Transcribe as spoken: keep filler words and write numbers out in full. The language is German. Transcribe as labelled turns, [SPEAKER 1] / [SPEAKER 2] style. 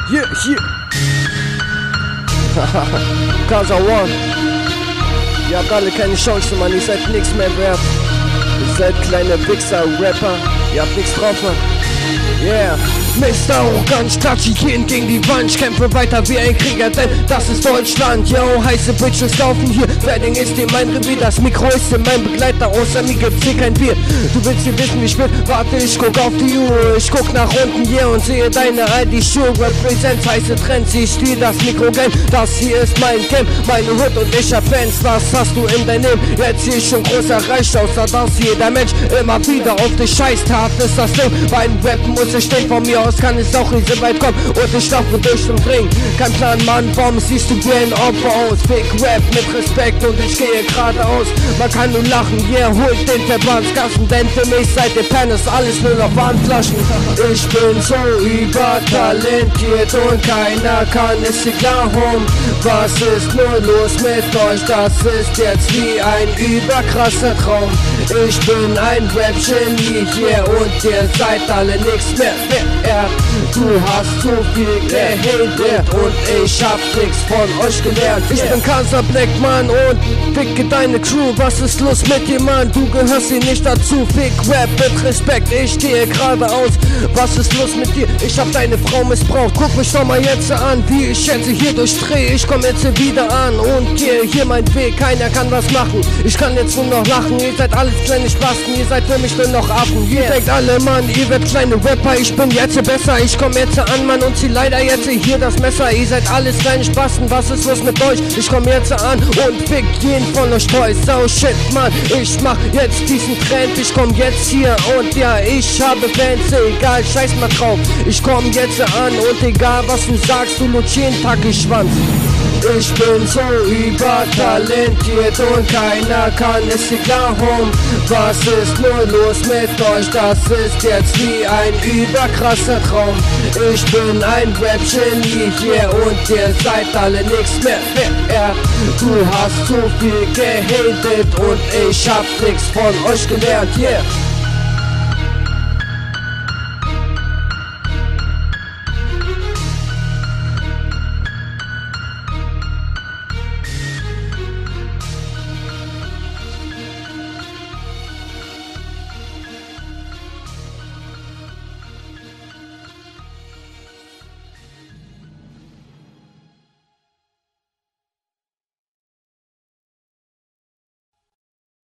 [SPEAKER 1] Yeah, yeah. Casa One. Ihr habt alle keine Chance, Mann. Ihr seid nix mehr wert. Ihr seid kleine Wichser, Rapper. Ihr habt nichts drauf, Mann. Yeah. Mister Arroganz, klatsche jeden gegen die Wand. Ich kämpfe weiter wie ein Krieger, denn das ist Deutschland. Yo, heiße Bitches laufen hier. Wedding ist hier mein Revier, das Mikro ist hier mein Begleiter. Außer mir gibt's hier kein Bier. Du willst hier wissen, wie ich bin? Warte, ich guck auf die Uhr. Ich guck nach unten hier und sehe deine I D-Schuhe. Represents heiße Trends, ich spiel das Mikro-Game. Das hier ist mein Camp, meine Hood und ich hab Fans. Was hast du in deinem Leben? Jetzt hier schon groß erreicht, außer dass jeder Mensch immer wieder auf dich scheißt. Hart ist das Ding, beim Rappen muss ich stehen. Von mir aus kann es auch nicht so weit kommen und ich laufe durch den Ring. Kein Plan, Mann, warum siehst du wie ein Opfer aus? Big Rap mit Respekt und ich gehe geradeaus. Man kann nur lachen, yeah, holt den Verbandskasten, denn für mich seid ihr Pennis, alles nur noch Wandflaschen. Ich bin so übertalentiert und keiner kann es hier klar holen. Was ist nur los mit euch? Das ist jetzt wie ein überkrasser Traum. Ich bin ein Rap-Genie hier und ihr seid alle nix mehr wert. Du hast zu viel gehatet und ich hab nix von euch gelernt. Ich bin Casa Black, Mann, und ficke deine Crew. Was ist los mit dir, Mann? Du gehörst hier nicht dazu. Fick Rap mit Respekt, ich stehe geradeaus. Was ist los mit dir? Ich hab deine Frau missbraucht. Guck mich doch mal jetzt an, wie ich jetzt hier durchdreh. Ich komm jetzt hier wieder an und gehe hier mein Weg. Keiner kann was machen, ich kann jetzt nur noch lachen. Ihr seid alles kleine Spasten, ihr seid für mich nur noch Affen. Ihr denkt alle, Mann, ihr werdet kleine Rapper. Ich bin jetzt besser, ich komm jetzt an, Mann, und zieh leider jetzt hier das Messer. Ihr seid alles kleine Spasten, was ist los mit euch? Ich komm jetzt an und fick jeden von euch Boys. So shit, Mann, ich mach jetzt diesen Trend. Ich komm jetzt hier und ja, ich habe Fans, egal, scheiß mal drauf. Ich komm jetzt an und egal was du sagst, du lutsch jeden Tag den Schwanz. Ich bin so übertalentiert und keiner kann es hier klar holen. Was ist nur los mit euch? Das ist jetzt wie ein überkrasser Traum. Ich bin ein Rap-Genie hier und ihr seid alle nix mehr wert. Du hast zu viel gehatet und ich hab nix von euch gelernt, yeah.